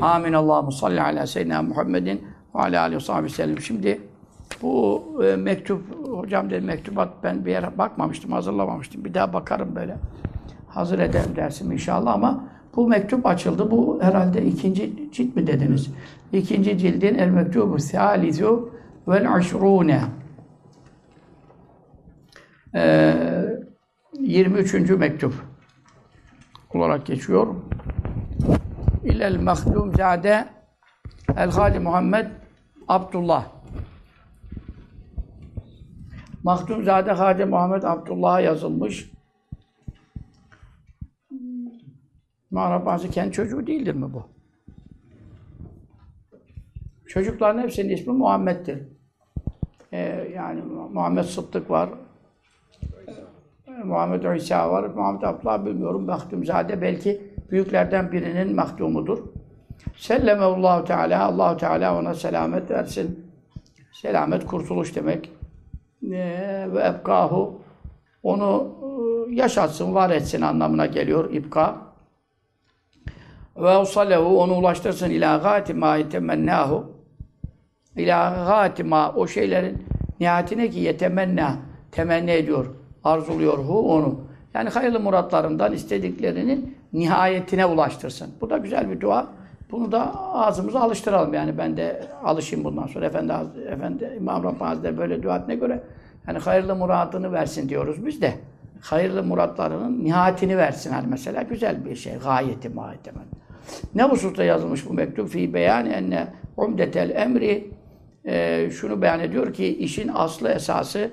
Amin. Allahu salli ala seyyidina Muhammedin ve ala alihi ve sahbihi sellem. Şimdi bu mektup, hocam dedi mektubat ben bir yere bakmamıştım, hazırlamamıştım. Bir daha bakarım böyle. Hazır ederim dersim inşallah ama bu mektup açıldı. Bu herhalde ikinci cilt mi dediniz? İkinci cildin el mektubu sâlizu vel aşrûne. 23. mektup olarak geçiyor. İlel Mahdumzade el-Hâli Muhammed Abdullah. Mahdumzade Hâli Muhammed Abdullah'a yazılmış. Mağrabası kendi çocuğu değildir mi bu? Çocukların hepsinin ismi Muhammed'dir. Yani Muhammed Sıddık var. Muhammed İsa var. Muhammed Abdullah bilmiyorum. Mahdumzade belki büyüklerden birinin mahdumudur. Sellemehullahu Teala. Allahu Teala ona selamet versin. Selamet kurtuluş demek. Ve ebkahu onu yaşatsın, var etsin anlamına geliyor ibka. Ve usalehu onu ulaştırsın ila gâti mâ yetemennâhu. İlâ gâti mâ o şeylerin nihayetine ki yetemennâ temenni ediyor, arzuluyor onu. Yani hayırlı muratlarından istediklerinin nihayetine ulaştırsın. Bu da güzel bir dua. Bunu da ağzımıza alıştıralım yani ben de alışayım bundan sonra. Efendi İmam Rabbani Hazretleri böyle dua ettiğine göre yani hayırlı muradını versin diyoruz biz de. Hayırlı muratlarının nihayetini versin hani mesela güzel bir şey. Gayeti muhatemen. Ne hususta yazılmış bu mektup? Fî beyan enne umdetel emri şunu beyan ediyor ki işin aslı esası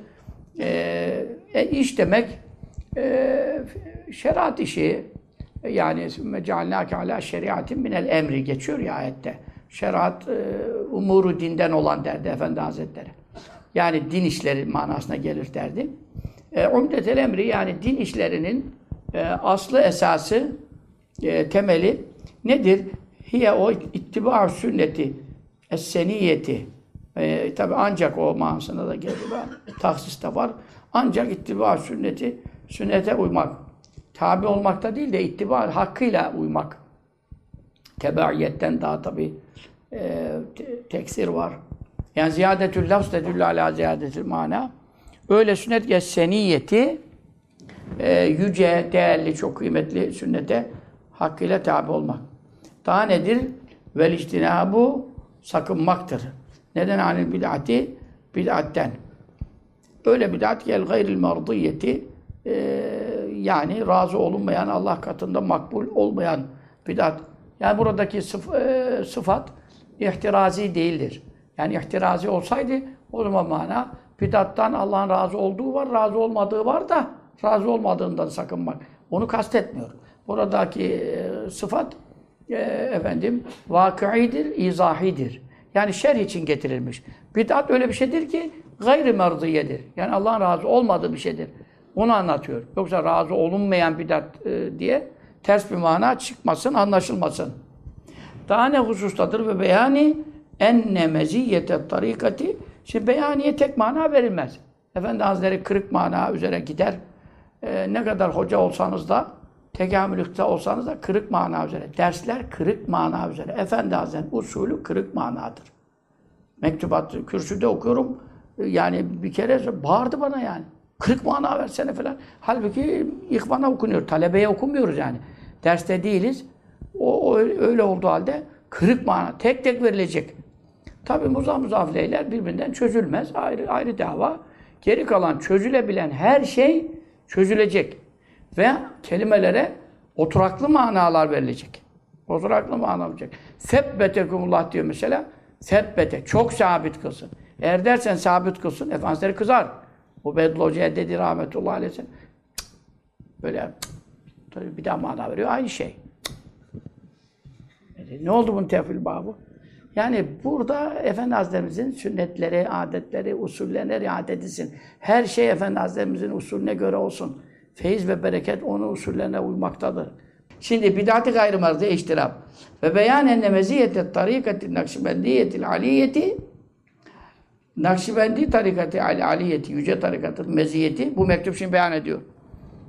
iş demek şeriat işi yani mecalinâke alâ şeriatin minel emri geçiyor ya ayette. Şeriat umuru dinden olan derdi Efendi Hazretleri. Yani din işleri manasına gelir derdi. Umdetel emri yani din işlerinin aslı esası temeli nedir? Hiye o ittiba sünneti es-seniyeti. Tabi ancak o manasında da gelir. Tahsis de var. Ancak ittiba sünneti sünnete uymak. Tabi olmakta değil de ittiba hakkıyla uymak. Tebaiyetten daha tabi teksir var. Yani ziyadetül lafz tedüllü ala ziyadetül mana. Öyle sünnet seniyeti yüce, değerli, çok kıymetli sünnete hakkıyla tabi olmak. Daha nedir? Vel ictinabu sakınmaktır. Neden anil bid'ati? Bid'atten. Öyle bid'at ki el gayril mardiyeti yani razı olunmayan, Allah katında makbul olmayan bid'at. Yani buradaki sıfat ihtirazi değildir. Yani ihtirazi olsaydı o zaman mana bid'attan Allah'ın razı olduğu var, razı olmadığı var da razı olmadığından sakınmak. Onu kastetmiyor. Buradaki sıfat vakıidir, izahidir. Yani şerh için getirilmiş. Bid'at öyle bir şeydir ki gayri merdiyedir. Yani Allah'ın razı olmadığı bir şeydir. Onu anlatıyor. Yoksa razı olunmayan bid'at diye ters bir mana çıkmasın, anlaşılmasın. Daha ne husustadır ve beyani enne meziyete tarikati. Şimdi beyaniye tek mana verilmez. Efendi Hazretleri kırık mana üzere gider. Ne kadar hoca olsanız da, tekamülükte olsanız da kırık mana üzere. Dersler kırık mana üzere. Efendi Hazretleri usulü kırık manadır. Mektubat, kürsüde okuyorum. Yani bir kere bağırdı bana yani. Kırık mana versene falan. Halbuki ihvana okunuyor. Talebeye okumuyoruz yani. Derste değiliz. O öyle olduğu halde kırık mana. Tek tek verilecek. Tabi muzafileyler birbirinden çözülmez. Ayrı dava. Geri kalan çözülebilen her şey çözülecek. Ve kelimelere oturaklı manalar verilecek. Oturaklı mana olacak. Sebbetekumullah diyor mesela. Sebbete. Çok sabit kılsın. Eğer dersen sabit kılsın. Efendimiz kızar. Ubeydullah Hoca'ya dedi rahmetullahi aleyhi. Böyle tabii bir daha mana veriyor. Aynı şey. Ne oldu bunun tevfil babı? Yani burada Efendi Hazretlerimizin sünnetleri, adetleri, usullerine riayet edilsin. Her şey Efendi Hazretlerimizin usulüne göre olsun. Feyiz ve bereket onun usullerine uymaktadır. Şimdi bid'at-ı gayrı-merdi iştirab. Ve beyan enne meziyete tarikati nakşibendiyetil aliyeti Nakşibendi tarikati aliyeti, yüce tarikatın meziyeti bu mektup şimdi beyan ediyor.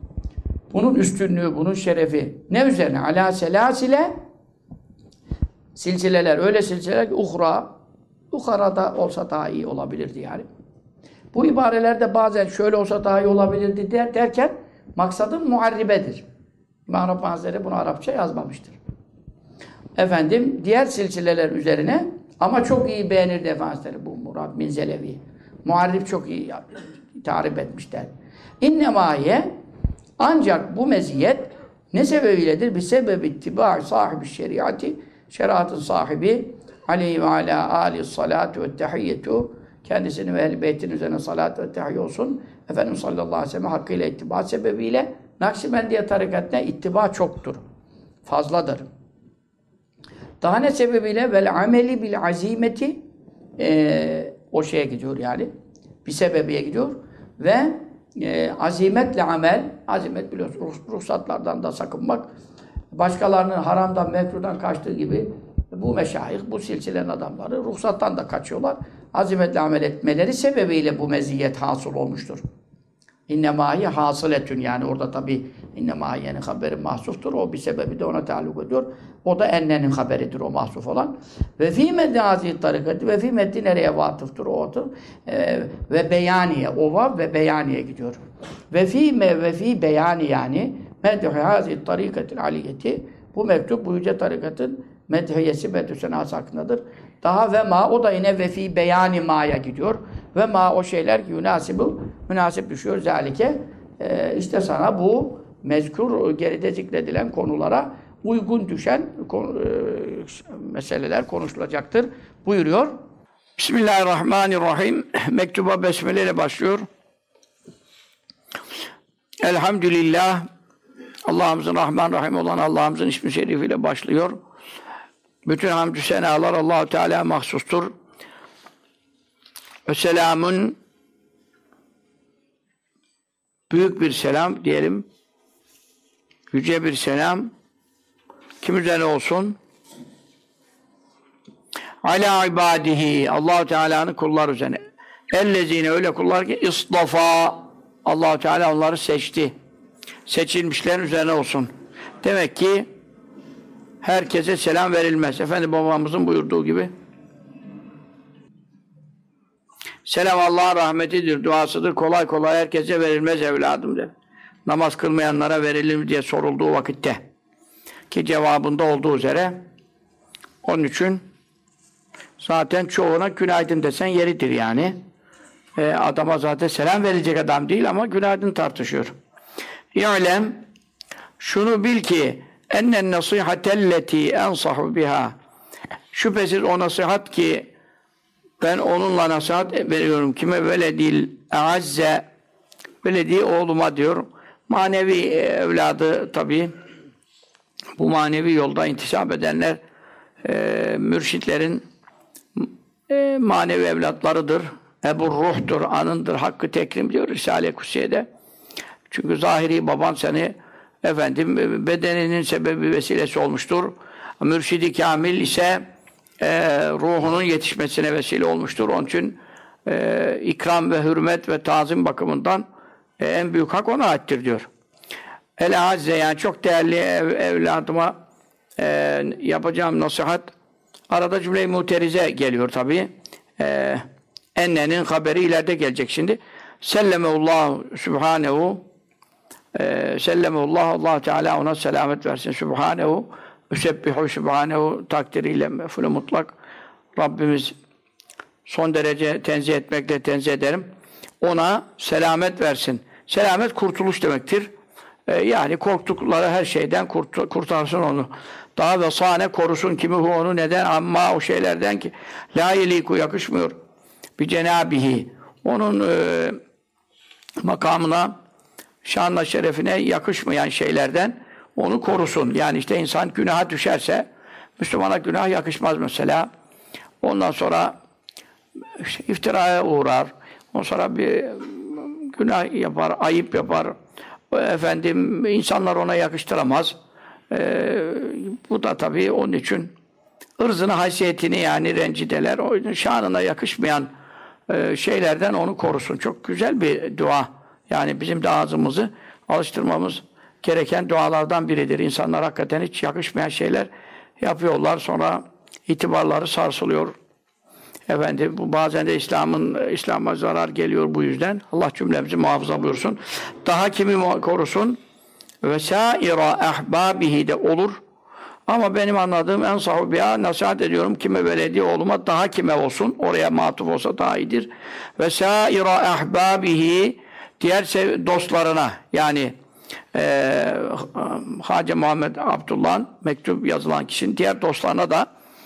Bunun üstünlüğü, bunun şerefi ne üzerine? Alâ selâsile Silsileler, öyle silsileler ki uharada olsa daha iyi olabilirdi yani. Bu ibarelerde bazen şöyle olsa daha iyi olabilirdi derken maksadın muharribedir. İmam Rabbani Hazretleri bunu Arapça yazmamıştır. Efendim, diğer silsileler üzerine ama çok iyi beğenirdi Efendimiz bu Murad bin Zelevi. Muharrif çok iyi tarif etmişler. İnnemâye ancak bu meziyet ne sebebiyledir? Bir sebebi ittiba sahibi şeriatı, şeriatın sahibi aleyhi ve alâ âli salâtu ve tehiyyetu, kendisinin ve ehl-i beytin üzerine salat ve tehiyye olsun. Efendimiz sallallahu aleyhi ve sellem hakkıyla ittiba sebebiyle Nakşibendiye tarikatına ittiba çoktur. Fazladır. Daha ne sebebiyle? Vel ameli bil azimeti, o şeye gidiyor yani. Bir sebebiye gidiyor. Ve azimetle amel, azimet biliyorsunuz ruhsatlardan da sakınmak, başkalarının haramdan, mekruhdan kaçtığı gibi bu meşayih, bu silsilenin adamları ruhsattan da kaçıyorlar. Azimetle amel etmeleri sebebiyle bu meziyet hasıl olmuştur. İnnemâhi hasıletün, yani orada tabi innemâhiyenin haberi mahsuftur. O bir sebebi de ona taalluk ediyor. O da ennenin haberidir o mahsuf olan. Ve fî meddi hazî tarikati ve fî meddi nereye vatıftır o odur. Ve beyaniye, o var ve beyaniye gidiyor. Ve fî beyani, yani meddi hazî tarikatil aliyeti, bu mektup bu yüce tarikatın medhiyesi, medhü senası hakkındadır. Daha ve ma, o da yine ve fî beyani ma'ya gidiyor. Ve ma, o şeyler ki münasip düşüyor zâlike. İşte sana bu mezkur, geride zikredilen konulara uygun düşen meseleler konuşulacaktır buyuruyor. Bismillahirrahmanirrahim. Mektuba besmele ile başlıyor. Elhamdülillah. Allah'ımızın Rahman Rahim olan Allah'ımızın ismi şerifiyle başlıyor. Bütün hamdü senalar Allah-u Teala mahsustur. Ve selamun, büyük bir selam diyelim. Yüce bir selam. Kim üzerine olsun? Ala ibadihi, Allah-u Teala'nın kulları üzerine. Ellezine, öyle kullar ki istafa, Allah-u Teala onları seçti. Seçilmişlerin üzerine olsun. Demek ki herkese selam verilmez. Efendi babamızın buyurduğu gibi. Selam Allah'ın rahmetidir, duasıdır. Kolay kolay herkese verilmez evladım der. Namaz kılmayanlara verilir mi diye sorulduğu vakitte. Ki cevabında olduğu üzere. Onun için zaten çoğuna günaydın desen yeridir yani. Adama zaten selam verecek adam değil ama günaydın tartışıyor. İ'lem, şunu bil ki ennen nasihatelleti ensahu biha, şüphesiz o nasihat ki ben onunla nasihat veriyorum kime, veledil azze, veledi oğluma diyor, manevi evladı tabi, bu manevi yolda intisap edenler mürşitlerin manevi evlatlarıdır. Ebu ruhtur, anındır, hakkı tekrim diyor Risale-i Kutsiye'de. Çünkü zahiri baban seni efendim bedeninin sebebi vesilesi olmuştur. Mürşidi kamil ise ruhunun yetişmesine vesile olmuştur. Onun için ikram ve hürmet ve tazim bakımından en büyük hak ona aittir diyor. El azze, yani çok değerli evladıma yapacağım nasihat. Arada cümle-i muterize geliyor tabi. Ennenin haberi ileride gelecek şimdi. Sellemeullahu subhanehu, sellemeullah, Allah Teala ona selamet versin. Subhanehu, üsebbihu subhanehu takdiriyle mef'ulü mutlak. Rabbimiz son derece tenzih etmekle tenzih ederim. Ona selamet versin. Selamet kurtuluş demektir. Yani korktukları her şeyden kurtarsın onu. Daha ve sahne korusun kimi hu onu, neden? Amma o şeylerden ki la yeliku, yakışmıyor. Bir cenabihi, onun makamına, şanla şerefine yakışmayan şeylerden onu korusun. Yani işte insan günaha düşerse, Müslümana günah yakışmaz mesela. Ondan sonra işte iftiraya uğrar. Ondan sonra bir günah yapar, ayıp yapar. Efendim insanlar ona yakıştıramaz. Bu da tabii onun için ırzını, haysiyetini yani rencideler, o şanına yakışmayan şeylerden onu korusun. Çok güzel bir dua. Yani bizim de ağzımızı alıştırmamız gereken dualardan biridir. İnsanlar hakikaten hiç yakışmayan şeyler yapıyorlar. Sonra itibarları sarsılıyor. Efendim bu bazen de İslam'a zarar geliyor bu yüzden. Allah cümlemizi muhafaza buyursun. Daha kimi korusun? Vesaira ahbabihi de olur. Ama benim anladığım en sahibiya nasihat ediyorum. Kime veledi oğluma daha kime olsun. Oraya matuf olsa daha iyidir. Vesaira ahbabihi diğer dostlarına yani Hacı Muhammed Abdullah'ın mektup yazılan kişinin diğer dostlarına da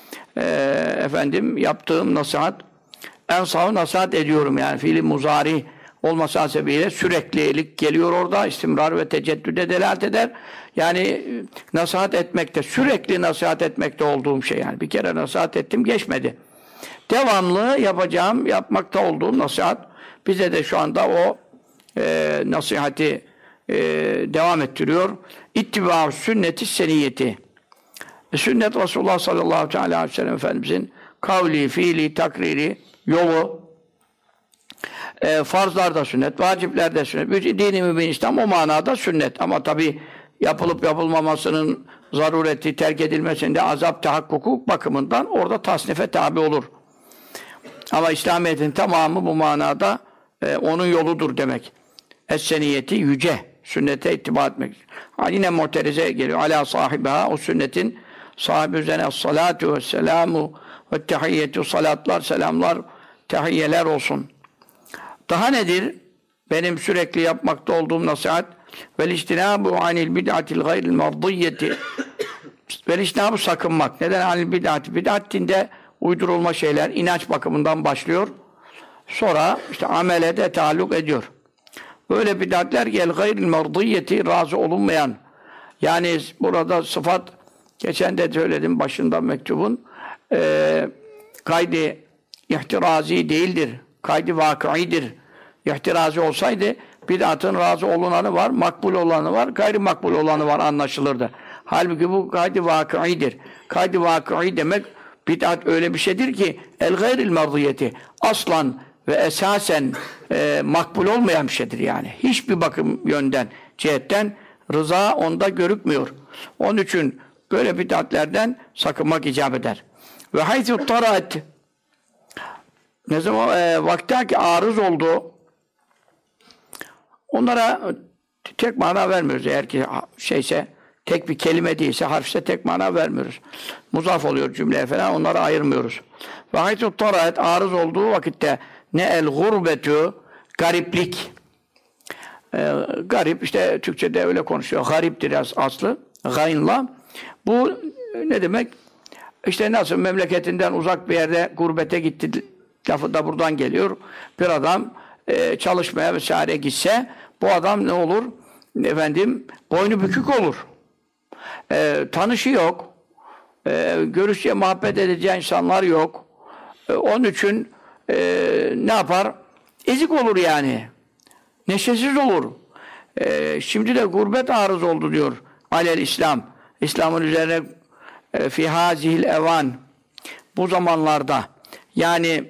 efendim yaptığım nasihat en sağ nasihat ediyorum yani fiili muzari olması hasebiyle süreklilik geliyor orada istimrar ve teceddüde delalet eder. Yani nasihat etmekte sürekli nasihat etmekte olduğum şey yani bir kere nasihat ettim geçmedi. Devamlı yapmakta olduğum nasihat bize de şu anda o nasihati devam ettiriyor. İttiba sünneti seniyeti. Sünnet Resulullah sallallahu aleyhi ve sellem Efendimizin kavli, fiili, takriri, yolu, farzlarda sünnet, vaciplerde sünnet, dini mübin İslam o manada sünnet. Ama tabi yapılıp yapılmamasının zarureti, terk edilmesinde azap tahakkuku bakımından orada tasnife tabi olur. Ama İslamiyet'in tamamı bu manada onun yoludur demek. Es-seniyeti yüce, sünnete ittiba etmek. Yine mu'terize geliyor. Ala sahibiha, o sünnetin sahibi üzerine salatu ve selamu ve tehiyyetu salatlar, selamlar, tehiyyeler olsun. Daha nedir? Benim sürekli yapmakta olduğum nasihat vel istinabu anil bid'atil gayril mardiyyeti vel istinabu sakınmak. Neden anil bid'ati? Bid'at dinde uydurulma şeyler, inanç bakımından başlıyor. Sonra işte amele de taalluk ediyor. Böyle bid'atler gel gayril mardiyyeti razı olunmayan. Yani burada sıfat geçen de söyledim başında mektubun kaydı ihtirazi değildir. Kaydı vakıidir. İhtirazi olsaydı bid'atın razı olunanı var, makbul olanı var, gayri makbul olanı var anlaşılırdı. Halbuki bu kaydı vakıidir. Kaydı vakıi demek bid'at öyle bir şeydir ki el gayril mardiyeti aslan ve esasen makbul olmayan bir şeydir yani. Hiçbir bakım yönden, cihetten rıza onda görükmüyor. Onun için böyle bid'atlerden sakınmak icap eder. Ve haythu taraat ne zaman vakti arız oldu onlara tek mana vermiyoruz. Eğer ki şeyse tek bir kelime değilse, harfse tek mana vermiyoruz. Muzaf oluyor cümleye falan onları ayırmıyoruz. Ve haythu taraat arız olduğu vakitte ne el gurbetu gariplik. Garip işte Türkçe'de öyle konuşuyor. Gariptir aslı. Gaynla. Bu ne demek? İşte nasıl memleketinden uzak bir yerde gurbete gitti lafı da buradan geliyor. Bir adam çalışmaya vesaire gitse bu adam ne olur? Efendim boynu bükük olur. Tanışı yok. Görüşeceği, muhabbet edeceği insanlar yok. Onun için ne yapar? Ezik olur yani. Neşesiz olur. Şimdi de gurbet arız oldu diyor alel İslam. İslam'ın üzerine fi hazihil evan bu zamanlarda yani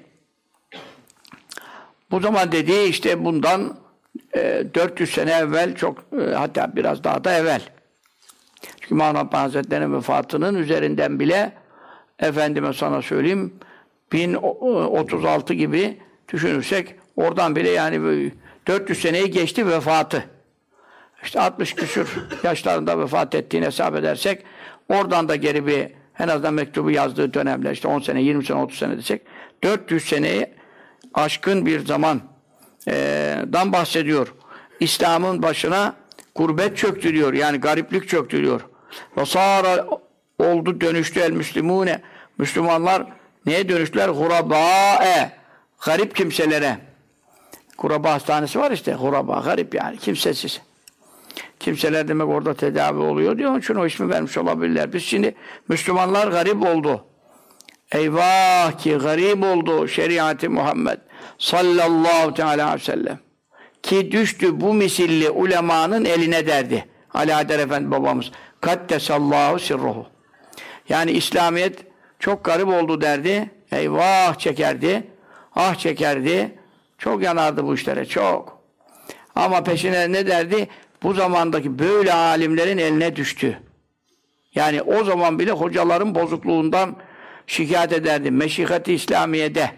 bu zaman dediği işte bundan 400 sene evvel çok hatta biraz daha da evvel. Çünkü Mevlana Hazretleri'nin vefatının üzerinden bile efendime sana söyleyeyim 1036 gibi düşünürsek oradan bile yani 400 seneyi geçti vefatı. İşte 60 küsur yaşlarında vefat ettiğini hesap edersek oradan da geri bir en azından mektubu yazdığı dönemler işte 10 sene, 20 sene, 30 sene desek 400 seneyi aşkın bir zamandan bahsediyor. İslam'ın başına gurbet çöktü diyor. Yani gariplik çöktü diyor. Vesara oldu dönüştü el müslimune. Müslümanlar neye dönüştüler? Gurabâe. Garip kimselere. Kuraba hastanesi var işte. Guraba, garip yani. Kimsesiz. Kimseler demek orada tedavi oluyor diyor. Onun için o ismi vermiş olabilirler. Biz şimdi Müslümanlar garip oldu. Eyvah ki garip oldu şeriat-ı Muhammed sallallahu teala aleyhi ve sellem. Ki düştü bu misilli ulemanın eline derdi. Ali Haydar Efendi babamız. Kaddesallahu sirruhu. Yani İslamiyet çok garip oldu derdi. Eyvah çekerdi. Ah çekerdi. Çok yanardı bu işlere. Çok. Ama peşine ne derdi? Bu zamandaki böyle alimlerin eline düştü. Yani o zaman bile hocaların bozukluğundan şikayet ederdi. Meşikat-i İslamiye'de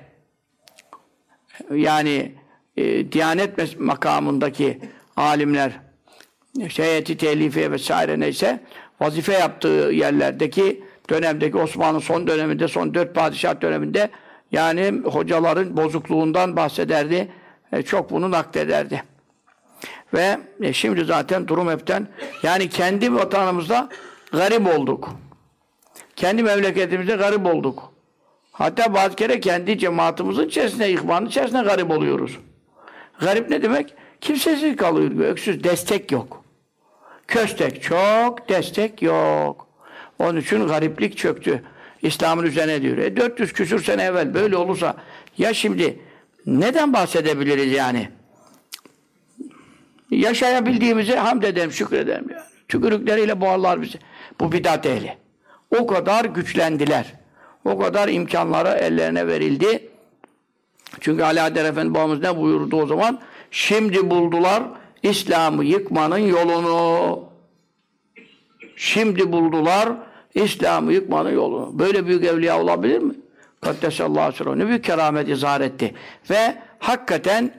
yani Diyanet makamındaki alimler heyeti telifiye vesaire neyse vazife yaptığı yerlerdeki dönemdeki Osmanlı son döneminde, son 4 padişah döneminde yani hocaların bozukluğundan bahsederdi. Çok bunu naklederdi. Ve şimdi zaten durum hepten yani kendi vatanımızda garip olduk. Kendi memleketimizde garip olduk. Hatta bazı kere kendi cemaatimizin içerisinde, ihvanın içerisinde garip oluyoruz. Garip ne demek? Kimsesiz kalıyor, öksüz, destek yok. Köstek çok, destek yok. Onun için gariplik çöktü. İslam'ın üzerine diyor. 400 küsur sene evvel böyle olursa ya şimdi neden bahsedebiliriz yani? Yaşayabildiğimize hamd edelim, şükredelim yani. Tükürükleriyle boğarlar bizi. Bu bidat ehli. O kadar güçlendiler. O kadar imkanları ellerine verildi. Çünkü Ali Adder Efendi babamız ne buyurdu o zaman? Şimdi buldular İslam'ı yıkmanın yolunu. Şimdi buldular İslam'ı yıkmanın yolunu. Böyle büyük evliya olabilir mi? Kaddesallahu aleyhi ve sellem. Ne büyük keramet izhar etti. Ve hakikaten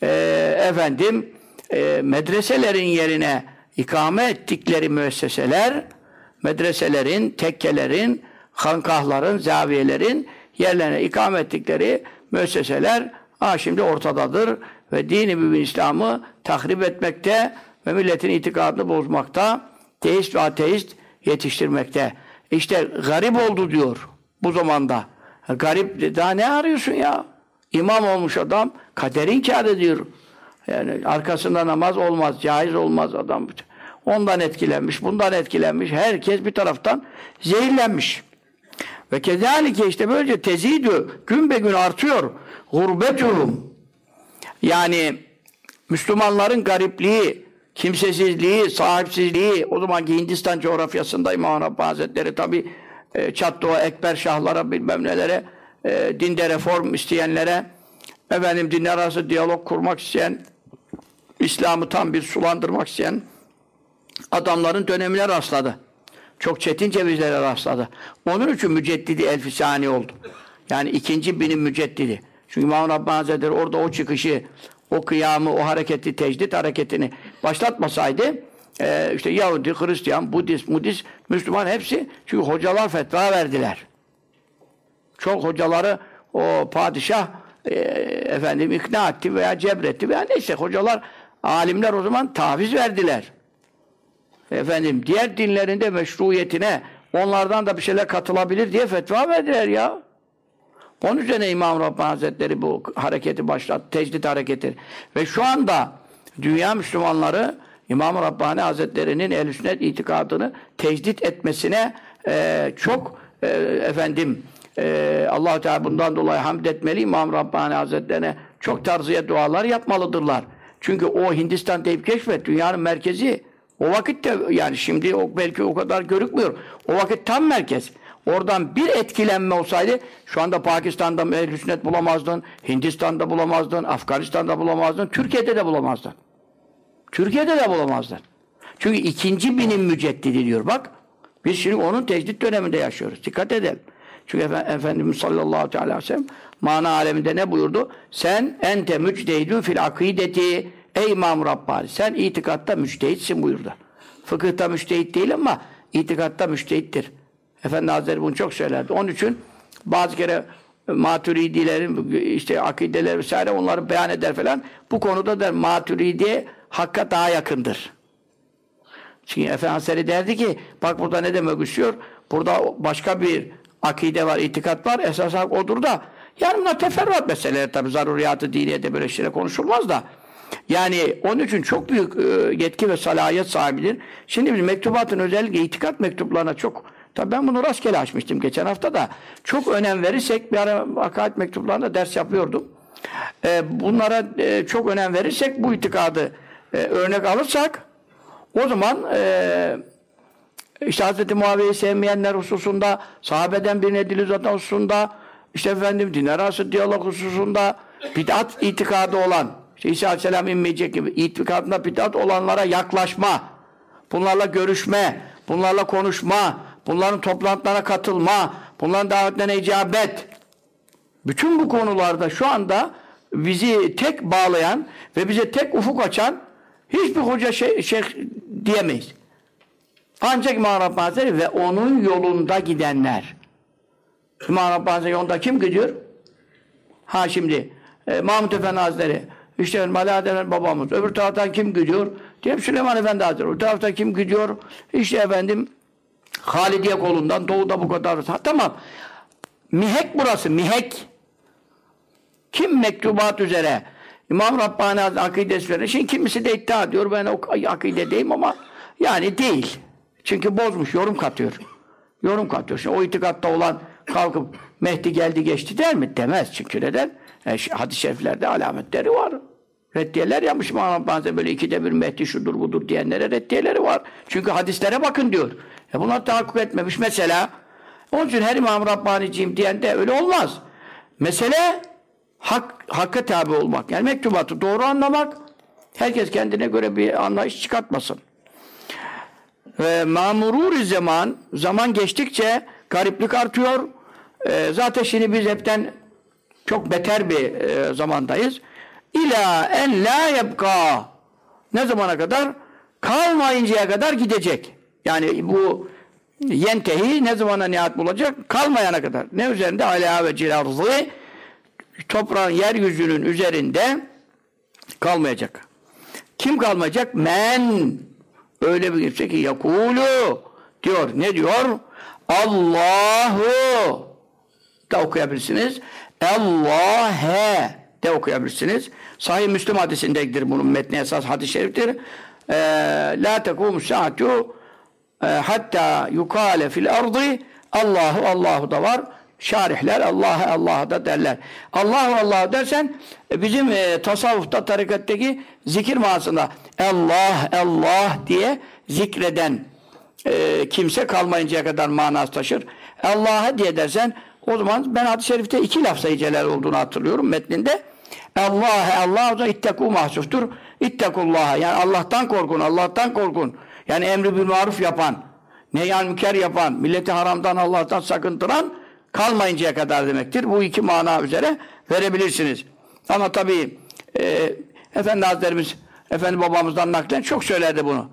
medreselerin yerine ikame ettikleri müesseseler, medreselerin, tekkelerin, hankahların, zaviyelerin yerlerine ikame ettikleri müesseseler şimdi ortadadır ve dini mübin İslam'ı tahrip etmekte ve milletin itikadını bozmakta, teist ve ateist yetiştirmekte. İşte garip oldu diyor bu zamanda. Garip, daha ne arıyorsun ya? İmam olmuş adam, kaderi inkar ediyor. Yani arkasında namaz olmaz, caiz olmaz adam. Ondan etkilenmiş, bundan etkilenmiş. Herkes bir taraftan zehirlenmiş. Ve kezalike işte böylece tezidü, gün be gün artıyor. Gurbetuhum. Yani Müslümanların garipliği, kimsesizliği, sahipsizliği, o zamanki Hindistan coğrafyasında İmam Rabbani Hazretleri tabi Çatlığa, Ekber Şahlara bilmem nelere, dinde reform isteyenlere, dinler arası diyalog kurmak isteyen, İslam'ı tam bir sulandırmak isteyen adamların dönemine rastladı. Çok çetin cevizlere rastladı. Onun için müceddidi elfisani oldu. Yani ikinci binin müceddidi. Çünkü İmam Rabbani Hazretleri orada o çıkışı, o kıyamı, o hareketi, tecdit hareketini başlatmasaydı işte Yahudi, Hristiyan, Budist, Müslüman hepsi çünkü hocalar fetva verdiler. Çok hocaları o padişah ikna etti veya cebretti veya neyse hocalar, alimler o zaman taviz verdiler. Diğer dinlerinde meşruiyetine onlardan da bir şeyler katılabilir diye fetva verdiler ya. Onun üzerine İmam Rabbani Hazretleri bu hareketi başlattı, tecdit hareketi. Ve şu anda dünya Müslümanları İmam Rabbani Hazretleri'nin ehl-i sünnet itikadını tecdit etmesine çok Allah-u Teala bundan dolayı hamd etmeli. İmam Rabbani Hazretlerine çok tarzıya dualar yapmalıdırlar. Çünkü o Hindistan deyip keşfet, dünyanın merkezi. O vakitte yani şimdi belki o kadar görükmüyor. O vakit tam merkez. Oradan bir etkilenme olsaydı şu anda Pakistan'da ehl-i sünnet bulamazdın, Hindistan'da bulamazdın, Afganistan'da bulamazdın, Türkiye'de de bulamazdın. Türkiye'de de bulamazdın. Çünkü ikinci binin müceddidi diyor bak. Biz şimdi onun tecdit döneminde yaşıyoruz. Dikkat edelim. Çünkü Efendimiz sallallahu aleyhi ve sellem mana aleminde ne buyurdu? Sen ente müctehidün fil akideti ey İmam Rabbani. Sen itikatta müctehitsin buyurdu. Fıkıhta müctehit değil ama itikatta müctehittir. Efendi Hazretleri bunu çok söylerdi. Onun için bazı kere Maturidilerin işte akideler vesaire onları beyan eder falan. Bu konuda der Maturidi hakka daha yakındır. Çünkü Efendi Hazretleri derdi ki bak burada ne demek istiyor? Burada başka bir akide var, itikat var. Esas hak odur da yani bunlar teferruat meseleler tabi zaruriyatı diniyede böyle şeyler konuşulmaz da. Yani onun için çok büyük yetki ve salahiyet sahibidir. Şimdi biz mektubatın özellikle itikat mektuplarına çok tabi ben bunu rastgele açmıştım geçen hafta da çok önem verirsek bir ara akaid mektuplarında ders yapıyordum. Bunlara çok önem verirsek bu itikadı örnek alırsak o zaman işte Hz. Muaviye'yi sevmeyenler hususunda, sahabeden birine dil uzatan hususunda, işte dinler arası diyalog hususunda, bid'at itikadı olan, işte İsa Aleyhisselam inmeyecek gibi itikadında bid'at olanlara yaklaşma, bunlarla görüşme, bunlarla konuşma, bunların toplantılarına katılma, bunların davetlerine icabet. Bütün bu konularda şu anda bizi tek bağlayan ve bize tek ufuk açan hiçbir hoca şeyh diyemeyiz. Ancak İmam Rabbani Hazretleri ve onun yolunda gidenler. İmam Rabbani Hazretleri yolunda kim gidiyor? Ha şimdi Mahmud Efendi Hazretleri, işte Ali Adem babamız, öbür taraftan kim gidiyor? Diyelim Süleyman Efendi Hazretleri, öbür taraftan kim gidiyor? İşte efendim Halidiye kolundan doğuda bu kadar. Ha, tamam. Mihek burası, mihek. Kim mektubat üzere? İmam Rabbani akidesi üzere. Şimdi kimisi de iddia ediyor, ben o akidedeyim ama yani değil. Çünkü bozmuş, yorum katıyor. Yorum katıyor. Şimdi o itikatta olan kalkıp Mehdi geldi geçti der mi? Demez. Çünkü neden? Hadis-i şeriflerde alametleri var. Reddiyeler yapmış İmam Rabbani böyle 2'de 1 Mehdi şudur budur diyenlere reddiyeleri var. Çünkü hadislere bakın diyor. Bunlar tahakkuk etmemiş mesela. Onun için her İmam Rabbani'ciyim diyen de öyle olmaz. Mesele hakka tabi olmak. Yani mektubatı doğru anlamak. Herkes kendine göre bir anlayış çıkartmasın. Ve mamurur zaman geçtikçe gariplik artıyor. Zaten şimdi biz hepten çok beter bir zamandayız. İlâ en lâ yebkâ. Ne zamana kadar? Kalmayıncaya kadar gidecek. Yani bu yentehi ne zamana nihayet bulacak? Kalmayana kadar. Ne üzerinde? Alâ ve cilarzı. Toprağın, yeryüzünün üzerinde kalmayacak. Kim kalmayacak? Men. Öyle bir kimse ki yakulu diyor. Ne diyor? Allahu da okuyabilirsiniz. Allah'e de okuyabilirsiniz. Sahih Müslim hadisindedir bunun metni, esas hadis-i şeriftir. La tekumu saatu hatta yukale fil ardı Allahu da var. Şarihler Allah'a da derler. Allahu dersen bizim tasavvufta, tarikattaki zikir manasında Allah diye zikreden kimse kalmayıncaya kadar manası taşır. Allah'a diye dersen o zaman ben hadis-i şerifte 2 lafz-ı celal olduğunu hatırlıyorum metninde. Allah o da ittekû mahsuftur. İttekullaha yani Allah'tan korkun. Yani emri bil maruf yapan, nehyan münker yapan, milleti haramdan Allah'tan sakındıran kalmayıncaya kadar demektir. Bu 2 mana üzere verebilirsiniz. Ama tabii Efendi Hazretlerimiz, Efendi babamızdan naklen çok söylerdi bunu.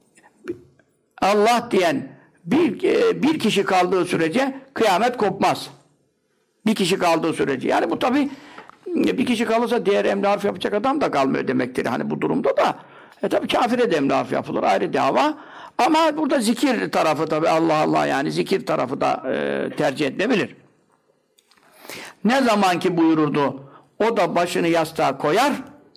Allah diyen bir kişi kaldığı sürece kıyamet kopmaz. Bir kişi kaldığı sürece. Yani bu tabii bir kişi kalırsa diğer emri harf yapacak adam da kalmıyor demektir. Hani bu durumda da tabii kafire de emri harf yapılır. Ayrı dava. Ama burada zikir tarafı tabii Allah yani zikir tarafı da tercih edilebilir. Ne zaman ki buyururdu o da başını yastığa koyar,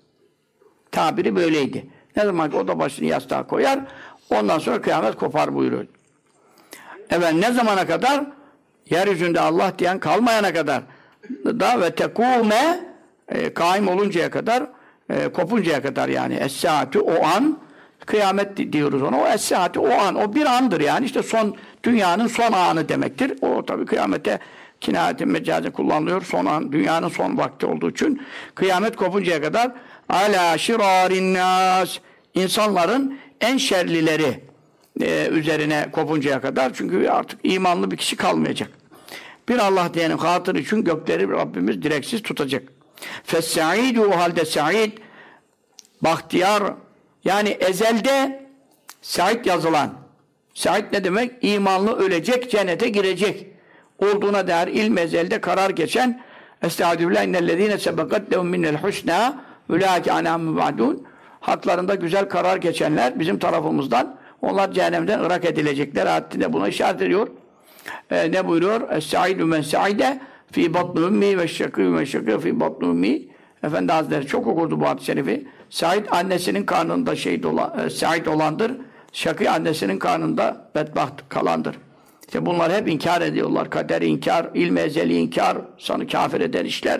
tabiri böyleydi. Ne zaman ki o da başını yastığa koyar, ondan sonra kıyamet kopar buyuruyor. Evet, ne zamana kadar? Yeryüzünde Allah diyen kalmayana kadar da ve tekume kaim oluncaya kadar, kopuncaya kadar yani es-saatü o an, kıyamet diyoruz ona. O es-saatü o an, o bir andır yani işte dünyanın son anı demektir. O tabii kıyamete kinayetin mecazi kullanılıyor. Son an, dünyanın son vakti olduğu için kıyamet kopuncaya kadar ala şirarin nas, insanların en şerlileri üzerine kopuncaya kadar, çünkü artık imanlı bir kişi kalmayacak. Bir Allah diyenin hatırı için gökleri Rabbimiz direksiz tutacak. Fes-sa'id, o halde sa'id, bahtiyar, yani ezelde sa'id yazılan. Sa'id ne demek? İmanlı ölecek, cennete girecek olduğuna dair ilm ezelde karar geçen Estağfirullah innellezîne sebekat lehum minnel husnâ ulaike anâ mübadûn. Haklarında güzel karar geçenler bizim tarafımızdan, onlar cehennemden ırak edilecekler. Haddinde buna işaret ediyor. Ne buyuruyor? Es-sa'idü men sa'ide fî batnı ümmi ve şakî men şakî fî batnı ümmi. Efendi Hazretleri çok okurdu bu hadis-i şerifi. Sa'id annesinin karnında sa'id olandır. Şakî annesinin karnında bedbaht kalandır. İşte bunlar hep inkar ediyorlar. Kader inkar, ilm ezeli inkar, sanı kafir eden işler.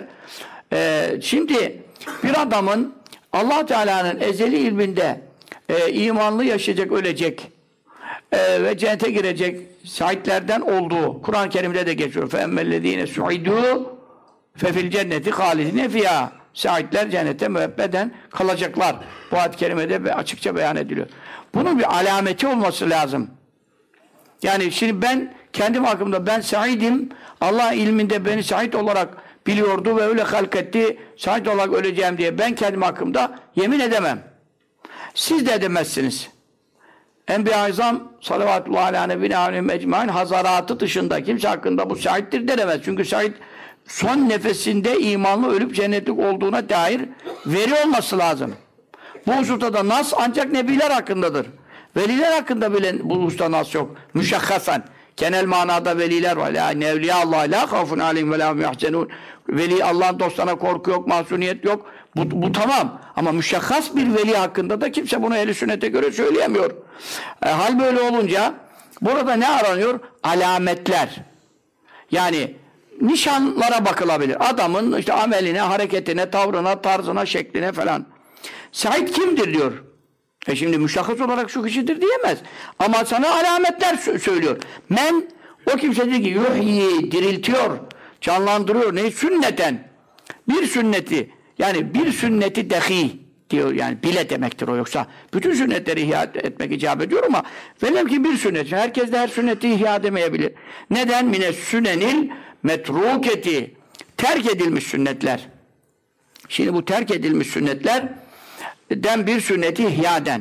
Şimdi bir adamın Allah Teala'nın ezeli ilminde imanlı yaşayacak, ölecek ve cennete girecek saitlerden olduğu Kur'an-ı Kerim'de de geçiyor. فَاَمَّا سُعِدُوا فَفِي الْجَنَّةِ خَالِدِينَ فِيهَا. Saitler cennete müebbeden kalacaklar. Bu ayet-i kerimede açıkça beyan ediliyor. Bunun bir alameti olması lazım. Yani şimdi ben kendim hakkımda ben saidim. Allah ilminde beni sait olarak biliyordu ve öyle halketti. Sait olarak öleceğim diye ben kendim hakkımda yemin edemem. Siz de edemezsiniz. Enbiya-i Azam salavatullahi ala nebine aleyhim ecmaîn hazaratı dışında kimse hakkında bu saittir denemez. Çünkü sait son nefesinde imanlı ölüp cennetlik olduğuna dair veri olması lazım. Bu hususta da nas ancak nebiler hakkındadır. Veliler hakkında bile bu hususta nas yok. Müşakkasen. Genel manada veliler var. La nevliya Allah la khafun aleyhim ve la hum yahzenun. Veli Allah'ın dostlarına korku yok, masumiyet yok. Bu tamam. Ama müşakkas bir veli hakkında da kimse bunu ehl-i sünnete göre söyleyemiyor. Hal böyle olunca burada ne aranıyor? Alametler. Yani nişanlara bakılabilir. Adamın işte ameline, hareketine, tavrına, tarzına, şekline falan. Said kimdir diyor. Şimdi müşahhas olarak şu kişidir diyemez. Ama sana alametler söylüyor. Men o kimse diyor ki yuhyi diriltiyor, canlandırıyor. Ne? Sünneten. Bir sünneti yani bir sünneti dahi diyor yani bile demektir o yoksa. Bütün sünnetleri ihya etmek icap ediyor ama velev ki bir sünnet. Herkes de her sünneti ihya edemeyebilir. Neden? Mine sünenil metruketi. Terk edilmiş sünnetler. Şimdi bu terk edilmiş sünnetlerden bir sünneti ihyaden.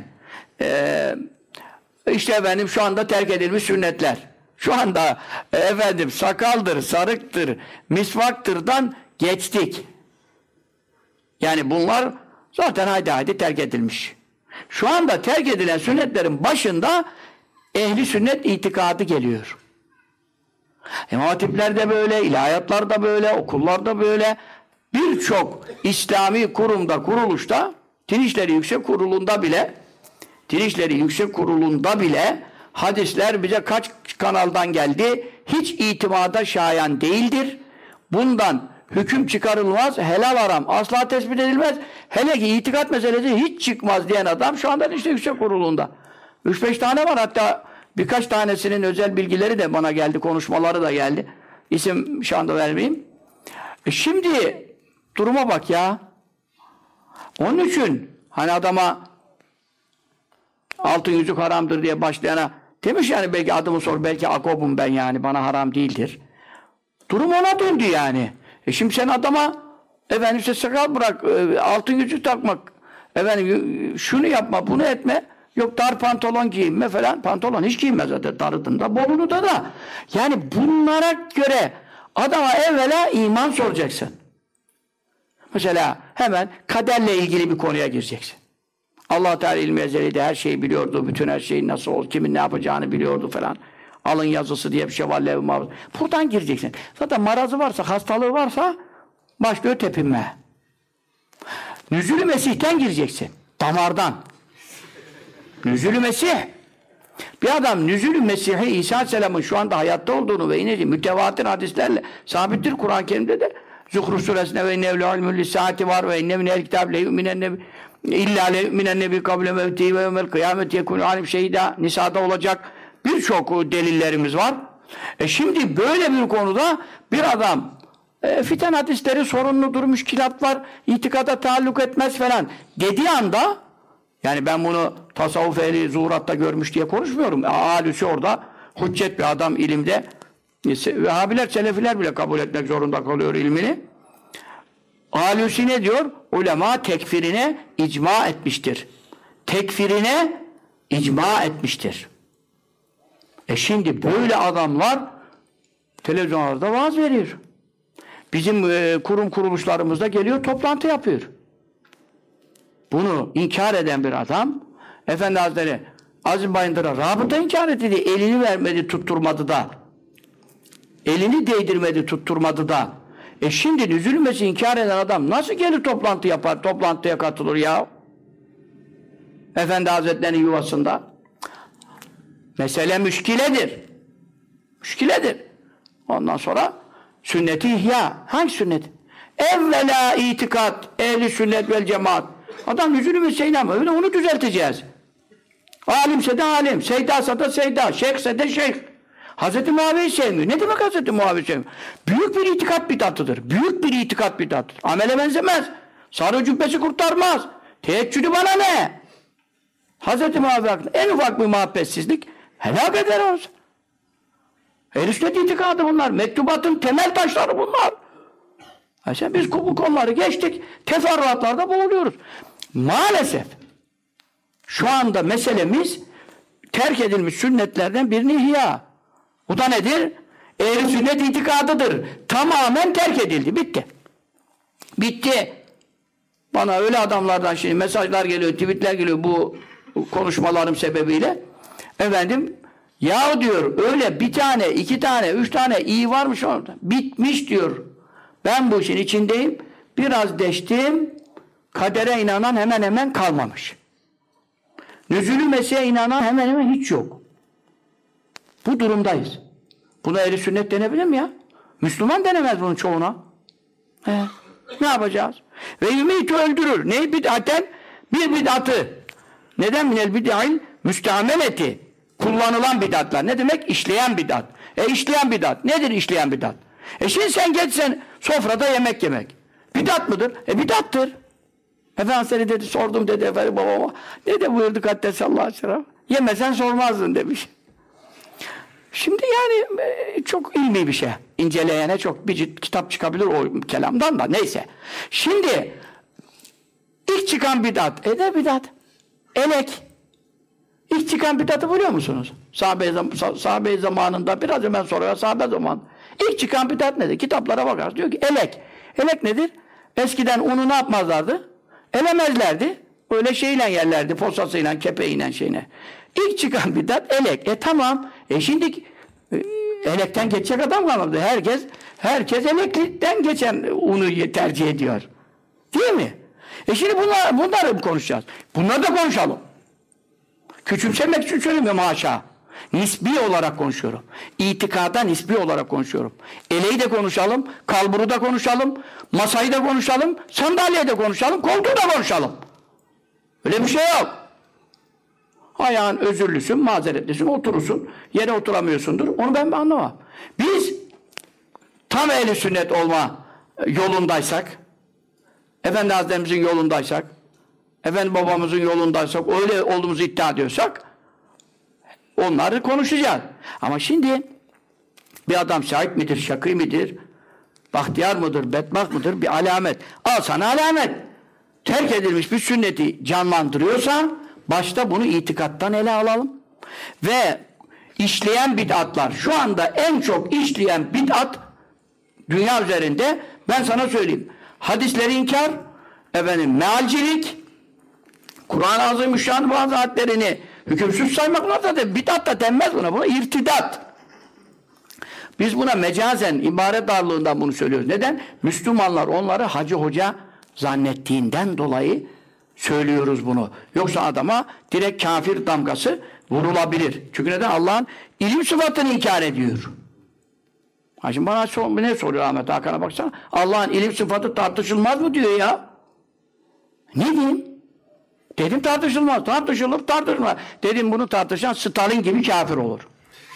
İşte efendim şu anda terk edilmiş sünnetler. Şu anda efendim sakaldır, sarıktır, misvaktırdan geçtik. Yani bunlar zaten haydi terk edilmiş. Şu anda terk edilen sünnetlerin başında ehli sünnet itikadı geliyor. İmam hatipler de böyle, ilahiyatlar da böyle, okullar da böyle. Birçok İslami kurumda, kuruluşta, Din İşleri Yüksek Kurulu'nda bile hadisler bize kaç kanaldan geldi, hiç itimada şayan değildir. Bundan hüküm çıkarılmaz, helal haram asla tespit edilmez. Hele ki itikat meselesi hiç çıkmaz diyen adam şu anda işte Yüksek Kurulu'nda. 3-5 tane var, hatta birkaç tanesinin özel bilgileri de bana geldi, konuşmaları da geldi. İsim şu anda vermeyeyim. Şimdi duruma bak ya. Onun için hani adama altın yüzük haramdır diye başlayana demiş yani belki adımı sor, belki akobum ben yani bana haram değildir. Durum ona döndü yani. Şimdi sen adama efendim işte sakal bırak, altın yüzük takmak, efendim şunu yapma, bunu etme, yok dar pantolon giyinme falan. Pantolon hiç giyinmez zaten, darıdında, bolunu da. Yani bunlara göre adama evvela iman soracaksın. Mesela hemen kaderle ilgili bir konuya gireceksin. Allah Teala ilmi ezeliyle her şeyi biliyordu. Bütün her şeyin nasıl olur, kimin ne yapacağını biliyordu falan. Alın yazısı diye bir şey var. Lev-i Mahfuz. Buradan gireceksin. Zaten marazı varsa, hastalığı varsa başlıyor tepinme. Nüzul-ü Mesih'ten gireceksin. Damardan. Nüzul-ü Mesih. Bir adam Nüzul-ü Mesih'i İsa Aleyhisselam'ın şu anda hayatta olduğunu ve yine mütevatir hadislerle sabittir Kur'an-ı Kerim'de de Zuhruf suresinde ve innevle ilmül saati var ve inne minel kitab le yu'minen nebi illa le yu'minen nebi kable mevti ve yevmel kıyamet yekun alim şeyda Nisa'da olacak birçok delillerimiz var. Şimdi böyle bir konuda bir adam fiten hadisleri sorunludur, müşkilat var, itikada taalluk etmez falan dediği anda, yani ben bunu tasavvuf ehli zuhuratta görmüş diye konuşmuyorum. Alüsü orada hüccet bir adam ilimde. Vehhabiler, Selefiler bile kabul etmek zorunda kalıyor ilmini. Alüsü ne diyor? Ulema tekfirine icma etmiştir. Tekfirine icma etmiştir. Şimdi böyle adamlar televizyonlarda vaaz veriyor. Bizim kurum kuruluşlarımızda geliyor, toplantı yapıyor. Bunu inkar eden bir adam, Efendi Hazretleri Azim Bayındır'a rabıta inkar etti diye elini vermedi, tutturmadı da. Elini değdirmedi, tutturmadı da. Şimdi nüzülmesi inkar eden adam nasıl gelir toplantı yapar, toplantıya katılır ya? Efendi Hazretleri'nin yuvasında. Mesele müşkiledir. Müşkiledir. Ondan sonra sünnet-i ihya. Hangi sünnet? Evvela itikat, ehli sünnet vel cemaat. Adam yüzünü mesleğine ama öyle onu düzelteceğiz. Alimse de alim, seydasa da seyda, şeyhse de şeyh. Hazreti Muaviye'yi sevmiyor. Ne demek Hazreti Muaviye'yi sevmiyor? Büyük bir itikat bidatıdır. Büyük bir itikat bidatıdır. Amele benzemez. Sarı cübbesi kurtarmaz. Teheccüdü bana ne? Hazreti Muaviye hakkında en ufak bir muhabbetsizlik helak eder olsun. Ehl-i sünnet itikadı bunlar. Mektubatın temel taşları bunlar. Biz bu konuları geçtik. Teferruatlarda boğuluyoruz. Maalesef şu anda meselemiz terk edilmiş sünnetlerden birini ihya. Bu da nedir? Ehl-i sünnet itikadıdır. Tamamen terk edildi. Bitti. Bitti. Bana öyle adamlardan şimdi mesajlar geliyor, tweetler geliyor bu konuşmalarım sebebiyle. Efendim, ya diyor öyle bir tane, iki tane, üç tane iyi varmış orada. Bitmiş diyor. Ben bu işin içindeyim. Biraz deştim. Kadere inanan hemen hemen kalmamış. Nüzulü Mesih'e inanan hemen hemen hiç yok. Bu durumdayız. Buna ehl-i sünnet denebilir mi ya? Müslüman denemez bunun çoğuna. Ne yapacağız? Ve ümit öldürür. Neyi bid'aten? Bir bid'atı. Neden minel bid'ail? Müsteameleti. Kullanılan bid'atlar. Ne demek? İşleyen bid'at. İşleyen bid'at. Nedir işleyen bid'at? Şimdi sen geçsen sofrada yemek yemek. Bid'at mıdır? Bid'attır. Efendimiz dedi, sordum dedi efendim babama. Ne de buyurdu Kaddesallahu aleyhi ve sellem? Yemesen sormazdın demiş. Şimdi yani çok ilmi bir şey. İnceleyene çok bir cilt kitap çıkabilir o kelamdan da. Neyse. Şimdi ilk çıkan bid'at. Ne bid'at? Elek. İlk çıkan bid'atı biliyor musunuz? Sahabe zamanında biraz hemen sonra sahabe zamanında. İlk çıkan bid'at nedir? Kitaplara bakarsın. Diyor ki elek. Elek nedir? Eskiden unu ne yapmazlardı? Elemezlerdi. Öyle şeyle yerlerdi. Posasıyla, kepeğiyle şeyine. İlk çıkan bid'at elek. Tamam. Şimdi elekten geçecek adam kalmadı. Herkes eleklikten geçen unu tercih ediyor. Değil mi? Şimdi bunları konuşacağız. Bunları da konuşalım. Küçümsemek için söylemiyorum haşa. Nisbi olarak konuşuyorum. İtikada nisbi olarak konuşuyorum. Eleği de konuşalım, kalburu da konuşalım, masayı da konuşalım, sandalyeyi de konuşalım, koltuğu da konuşalım. Öyle bir şey yok. Ayağın özürlüsün, mazeretlisin, oturursun, yere oturamıyorsundur. Onu ben anlamam. Biz tam ehl-i sünnet olma yolundaysak, Efendi Hazretlerimizin yolundaysak, Efendi babamızın yolundaysak, öyle olduğumuzu iddia ediyorsak, onları konuşacağız. Ama şimdi bir adam şahit midir, şakî midir, bahtiyar mıdır, bedbaht mıdır? Bir alamet. Al sana alamet. Terk edilmiş bir sünneti canlandırıyorsa başta bunu itikattan ele alalım. Ve işleyen bid'atlar, şu anda en çok işleyen bid'at dünya üzerinde, ben sana söyleyeyim. Hadisleri inkar, mealcilik, Kur'an-ı Azimüşşan bazı ayetlerini hükümsüz saymak, buna da bid'at da denmez buna irtidat. Biz buna mecazen, ibaret darlığından bunu söylüyoruz. Neden? Müslümanlar onları hacı hoca zannettiğinden dolayı söylüyoruz bunu. Yoksa adama direkt kafir damgası vurulabilir. Çünkü neden? Allah'ın ilim sıfatını inkar ediyor. Şimdi bana ne soruyor Ahmet Hakan'a baksana. Allah'ın ilim sıfatı tartışılmaz mı diyor ya. Ne diyeyim? Dedim tartışılmaz. Tartışılır, tartışılmaz. Dedim bunu tartışan Stalin gibi kafir olur.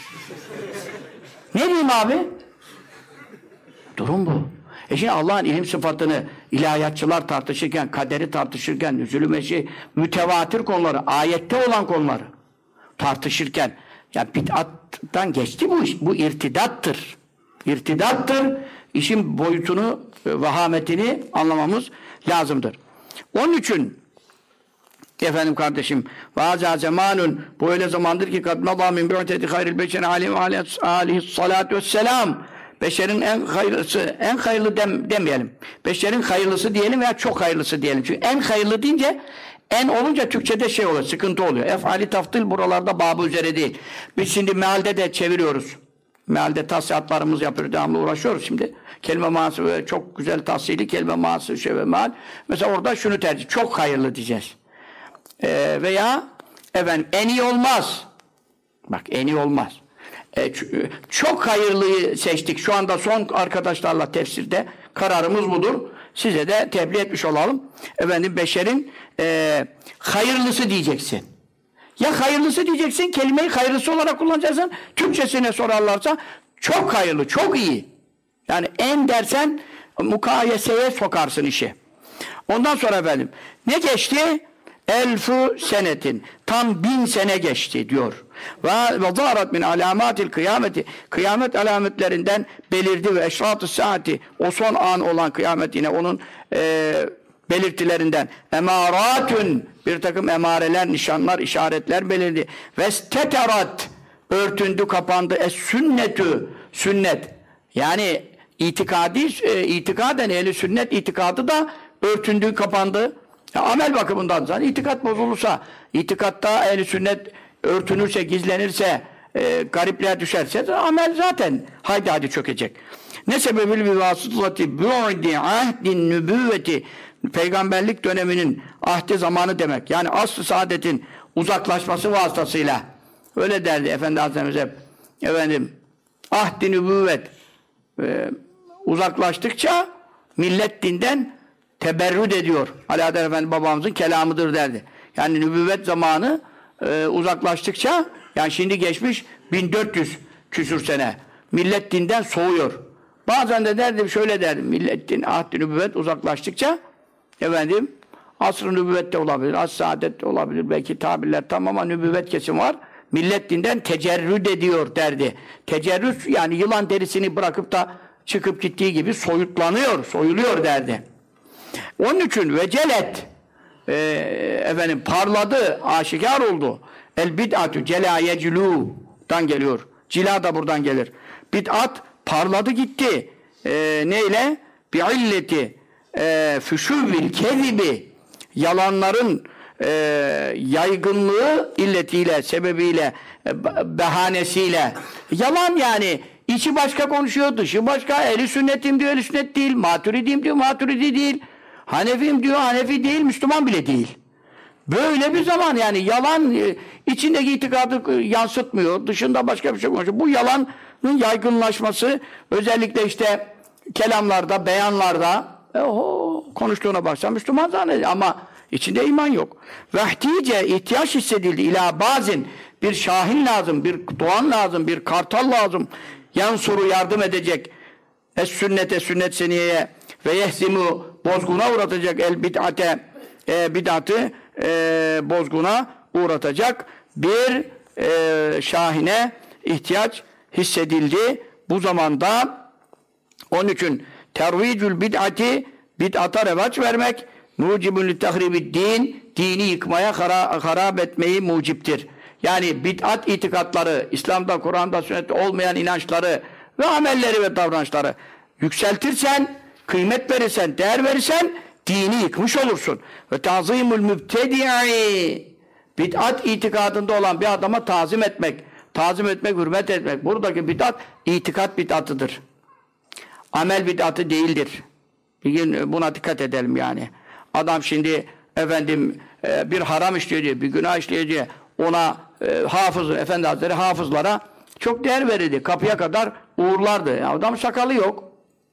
Ne diyeyim abi? Durum bu. Şimdi Allah'ın ilim sıfatını ilahiyatçılar tartışırken, kaderi tartışırken, nüzulü meşi, mütevatir konuları, ayette olan konuları tartışırken, ya bid'attan geçti bu iş. Bu irtidattır. İrtidattır. İşin boyutunu, vahametini anlamamız lazımdır. Onun için efendim kardeşim, vâzâ zamanun, bu öyle zamandır ki kadmallâhu min bi'tedi hayril beşeri aleyhissalâtu vesselâm, beşerin en hayırlı demeyelim. Beşerin hayırlısı diyelim veya çok hayırlısı diyelim. Çünkü en hayırlı deyince, en olunca Türkçe'de şey oluyor, sıkıntı oluyor. Efali taftil buralarda babı üzere değil. Biz şimdi mealde de çeviriyoruz. Mealde tahsilatlarımız yapıyoruz, devamlı uğraşıyoruz şimdi. Kelime manası çok güzel tahsili, kelime manası ve meal. Mesela orada şunu tercih, çok hayırlı diyeceğiz. Veya en iyi olmaz. Bak en iyi olmaz. Çok hayırlıyı seçtik. Şu anda son arkadaşlarla tefsirde kararımız budur. Size de tebliğ etmiş olalım. Beşerin hayırlısı diyeceksin. Ya hayırlısı diyeceksin, kelimeyi hayırlısı olarak kullanacaksın. Türkçesine sorarlarsa çok hayırlı, çok iyi. Yani en dersen mukayeseye sokarsın işi. Ondan sonra ne geçti? elfu senetin. Tam 1000 sene geçti diyor. Ve zaharat min alamatil kıyameti. Kıyamet alametlerinden belirdi ve eşrat-ı saati. O son an olan kıyamet yine onun belirtilerinden. Emaratun. Bir takım emareler, nişanlar, işaretler belirdi. Ve steterat. Örtündü, kapandı. Es-sünnetü. Sünnet. Yani itikaden ehli sünnet itikadı da örtündü, kapandı. Ya, amel bakımından zaten itikat bozulursa, itikatta ehli sünnet örtünürse, gizlenirse, garipliğe düşerse amel zaten haydi çökecek. Ne sebebil bir vasıtati bu'di ahdin nübüvveti, peygamberlik döneminin ahdi zamanı demek. Yani asr-ı saadetin uzaklaşması vasıtasıyla. Öyle derdi Efendi Hazretimiz hep. Efendim, ahdi nübüvvet uzaklaştıkça millet dinden teberrüd ediyor. Alaeddin Efendi babamızın kelamıdır derdi. Yani nübüvvet zamanı uzaklaştıkça, yani şimdi geçmiş 1400 küsür sene. Millet dinden soğuyor. Bazen de derdim, şöyle derdim. Millet din, ahd-i nübüvvet uzaklaştıkça efendim asr-ı nübüvvet de olabilir, asr-ı saadet de olabilir. Belki tabirler tam ama nübüvvet kesim var. Millet dinden tecerrüd ediyor derdi. Tecerrüd yani yılan derisini bırakıp da çıkıp gittiği gibi soyutlanıyor, soyuluyor derdi. Onun için vecelet efendim parladı, aşikar oldu. El bid'atü celayeclu'dan geliyor. Cila da buradan gelir. Bid'at parladı gitti. Neyle? Bi'illeti füşüvvil kezibi, yalanların yaygınlığı illetiyle, sebebiyle, behanesiyle. Yalan yani. İçi başka konuşuyor, dışı başka. Ehli sünnetim diyor, ehli sünnet değil. Maturidiyim diyor, maturidi değil. Hanefiyim diyor, hanefi değil. Müslüman bile değil. Böyle bir zaman yani yalan içindeki itikadı yansıtmıyor. Dışında başka bir şey konuşuyor. Bu yalanın yaygınlaşması özellikle işte kelamlarda, beyanlarda konuştuğuna baksan Müslüman zannediyor ama içinde iman yok. Vehtice ihtiyaç hissedildi ila bazin, bir şahin lazım, bir doğan lazım, bir kartal lazım. Yansuru yardım edecek. Es-sünnete, sünnet seniyeye ve yehzimu bozguna uğratacak el bid'ate bid'atı bozguna uğratacak bir şahine ihtiyaç hissedildi bu zamanda. Onun için tervicül bid'ati, bid'ata revaç vermek, mucibun tahribid din, dini yıkmaya, harap etmeyi muciptir. Yani bid'at itikatları, İslam'da, Kur'an'da, sünnette olmayan inançları ve amelleri ve davranışları yükseltirsen, kıymet verirsen, değer verirsen dini yıkmış olursun. Ve tazimul mübtedi'i, bid'at itikadında olan bir adama tazim etmek, hürmet etmek. Buradaki bid'at itikat bid'atıdır. Amel bid'atı değildir. Bir gün buna dikkat edelim yani. Adam şimdi efendim bir haram işliyor diye, bir günah işliyor diye ona hafız, Efendi Hazretleri hafızlara çok değer verirdi. Kapıya kadar uğurlardı. Yani adam sakalı yok.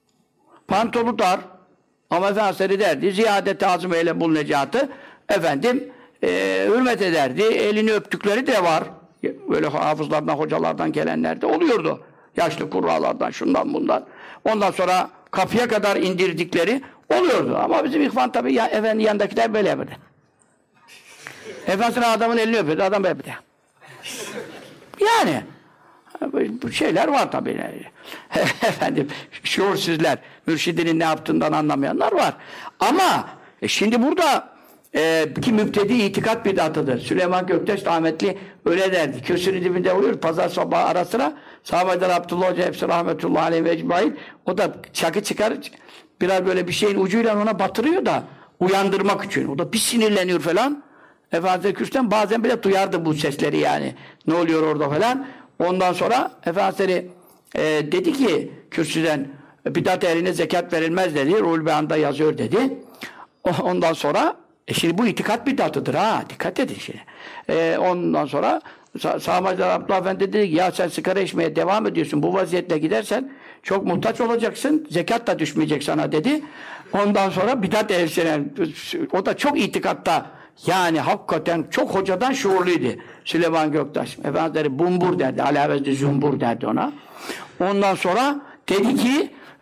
Pantolu dar. Ama Efendi Hazretleri derdi, ziyade tazım eyle bul necatı. Efendim hürmet ederdi. Elini öptükleri de var. Böyle hafızlardan, hocalardan gelenler de oluyordu. Yaşlı kurralardan, şundan bundan. Ondan sonra kapıya kadar indirdikleri oluyordu. Ama bizim ihvan tabii efendi yanındakiler böyle yapıyordu. Efendisi'nin adamın elini öpüyordu, adam böyle yapıyordu. Yani bu şeyler var tabii. Efendim, şuursuzlar, mürşidinin ne yaptığından anlamayanlar var. Ama şimdi burada ki mübtedi itikat bid'atıdır. Süleyman Göktaş rahmetli öyle derdi. Kürsünün dibinde uyur, pazar sabahı ara sıra sahabeden Abdullah Hoca hepsi rahmetullahi aleyhi ve ecmaîn, o da çakı çıkar, biraz böyle bir şeyin ucuyla ona batırıyor da uyandırmak için. O da bir sinirleniyor falan. Efendimiz kürsüden bazen bile duyardı bu sesleri yani. Ne oluyor orada falan. Ondan sonra Efendimiz dedi ki kürsüden bidat ehline zekat verilmez dedi. Ruhul Beyan'da yazıyor dedi. Ondan sonra şimdi bu itikat bidatıdır ha. Dikkat edin şimdi. Ondan sonra Sağmacılar Abdullah Efendi dedi ki ya sen sigara içmeye devam ediyorsun. Bu vaziyetle gidersen çok muhtaç olacaksın. Zekat da düşmeyecek sana dedi. Ondan sonra bidat ehline, o da çok itikatta yani hakikaten çok hocadan şuurluydu. Süleyman Göktaş. Efendileri bumbur derdi. Alavezli zumbur derdi ona. Ondan sonra dedi ki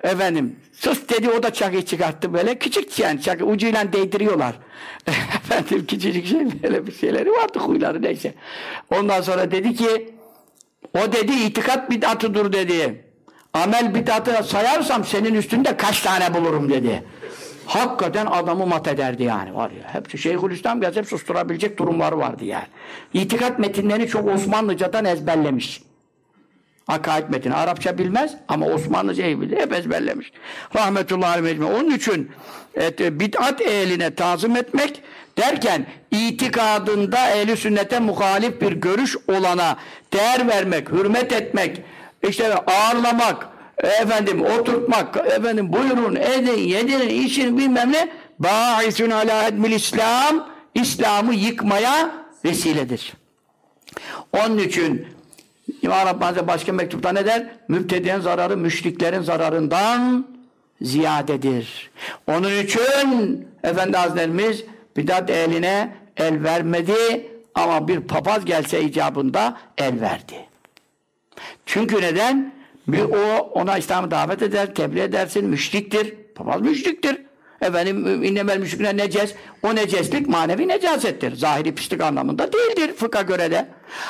Efendim, sus dedi, o da çakıyı çıkarttı böyle. Küçük yani çakı, ucuyla değdiriyorlar. Efendim, küçücük şey, böyle bir şeyleri vardı, huyları neyse. Ondan sonra dedi ki, o dedi itikat bid'atıdır dedi. Amel bid'atı sayarsam senin üstünde kaç tane bulurum dedi. Hakikaten adamı mat ederdi yani, var ya. Hepsi Şeyhülislam gelse hep susturabilecek durumları vardı yani. İtikat metinlerini çok Osmanlıcadan ezberlemiş. Akaid metini. Arapça bilmez ama Osmanlıca iyi bilir. Hep ezberlemiş. Rahmetullahi aleyhi. Onun için bid'at ehline tazim etmek derken itikadında ehli sünnete muhalif bir görüş olana değer vermek, hürmet etmek, işte ağırlamak, efendim oturtmak, efendim buyurun, edin, yedirin, için bilmem ne, bâisün alâ edmil İslam, İslam'ı yıkmaya vesiledir. Onun için İmam Rabbani başka mektupta ne der? Mübtedi'nin zararı müşriklerin zararından ziyadedir. Onun için Efendi Hazretlerimiz bidat ehline el vermedi ama bir papaz gelse icabında el verdi. Çünkü neden? Ona İslam'ı davet eder, tebliğ edersin, müşriktir. Papaz müşriktir. Efendim, innemel müşrikler neces. O neceslik manevi necasettir. Zahiri pislik anlamında değildir fıkha göre de.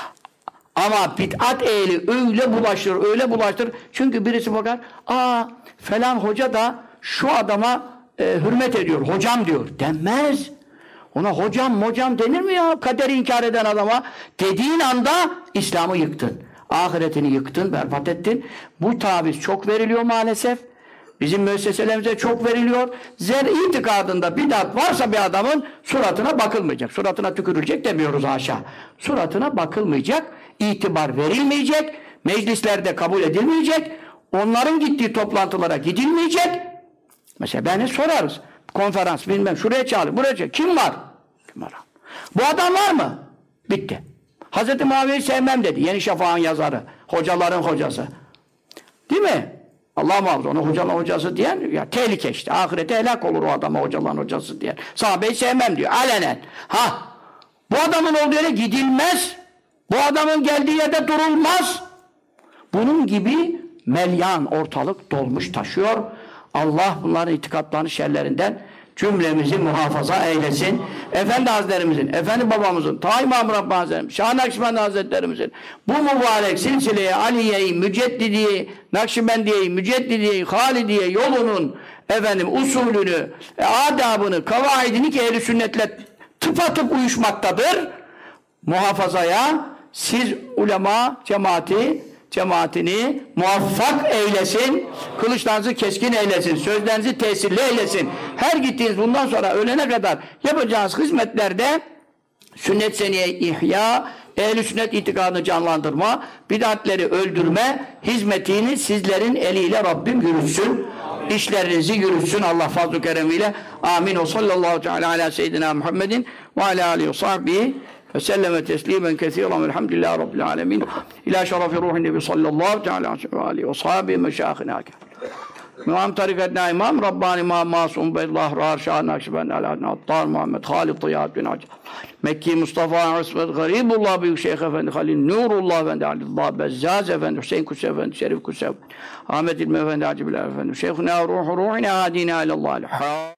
Ama bid'at ehli öyle bulaştırır, öyle bulaştırır. Çünkü birisi bakar, falan hoca da şu adama hürmet ediyor, hocam diyor. Denmez. Ona hocam denir mi ya? Kaderi inkar eden adama. Dediğin anda İslam'ı yıktın. Ahiretini yıktın, berbat ettin. Bu taviz çok veriliyor maalesef. Bizim müesseselerimize çok veriliyor. İtikadında bid'at varsa bir adamın suratına bakılmayacak. Suratına tükürülecek demiyoruz haşa. Suratına bakılmayacak, itibar verilmeyecek, meclislerde kabul edilmeyecek, onların gittiği toplantılara gidilmeyecek. Mesela beni sorarız. Konferans bilmem şuraya çağır, buraya çağır. Kim var? Bu adam var mı? Bitti. Hazreti Muaviye'yi sevmem dedi. Yeni Şafak'ın yazarı. Hocaların hocası. Değil mi? Allah muhafaza, ona hocaların hocası diyen ya tehlike işte. Ahirete helak olur o adama hocaların hocası diyen. Sahabeyi sevmem diyor. Alenen. Bu adamın olduğu yere gidilmez. Bu adamın geldiği yerde durulmaz. Bunun gibi melyan ortalık dolmuş taşıyor. Allah bunların itikatlarını şerlerinden cümlemizi muhafaza eylesin. Efendi Hazretlerimizin, Efendi babamızın, ta İmam Rabbani Hazretlerimizin, Şah Nakşibendi Hazretlerimizin bu mübarek silsileye, Aliye-i Müceddidiye, Nakşibendiye-i Müceddidiye, Halidiye yolunun usulünü, adabını, kavaidini ki ehl-i sünnetle tıpatıp uyuşmaktadır. Muhafazaya siz ulema cemaatini muvaffak eylesin, kılıçlarınızı keskin eylesin, sözlerinizi tesirli eylesin. Her gittiğiniz bundan sonra ölene kadar yapacağınız hizmetlerde sünnet seniye ihya, ehl-i sünnet itikadını canlandırma, bid'atleri öldürme hizmetini sizlerin eliyle Rabbim yürütsün. İşlerinizi yürütsün Allah fazl-ı keremiyle. Amin. O sallallahu teala ala seyyidina Muhammedin ve ala alihi ve sahbihi ve selleme teslimen kesiren velhamdülillahi rabbil alemin. İlâ şerefi ruhin nebi sallallahu teala aleyhi ve sahbihi meşâhına. İmam tarikatına imam, Rabbani imam masum bellah rar şah nakşibendi alâdine attar Muhammed Halid Tıyahat bin Acı Mekki Mustafa İsmet Garibullah Büyük Şeyh Efendi Halil Nurullah Efendi Alillah Bezzaz Efendi Hüseyin Kusse Efendi Şerif Kusse Ahmet İlmi Efendi Hacı Bilal Efendi Şeyhuna ruhu ruhina hadina ilallah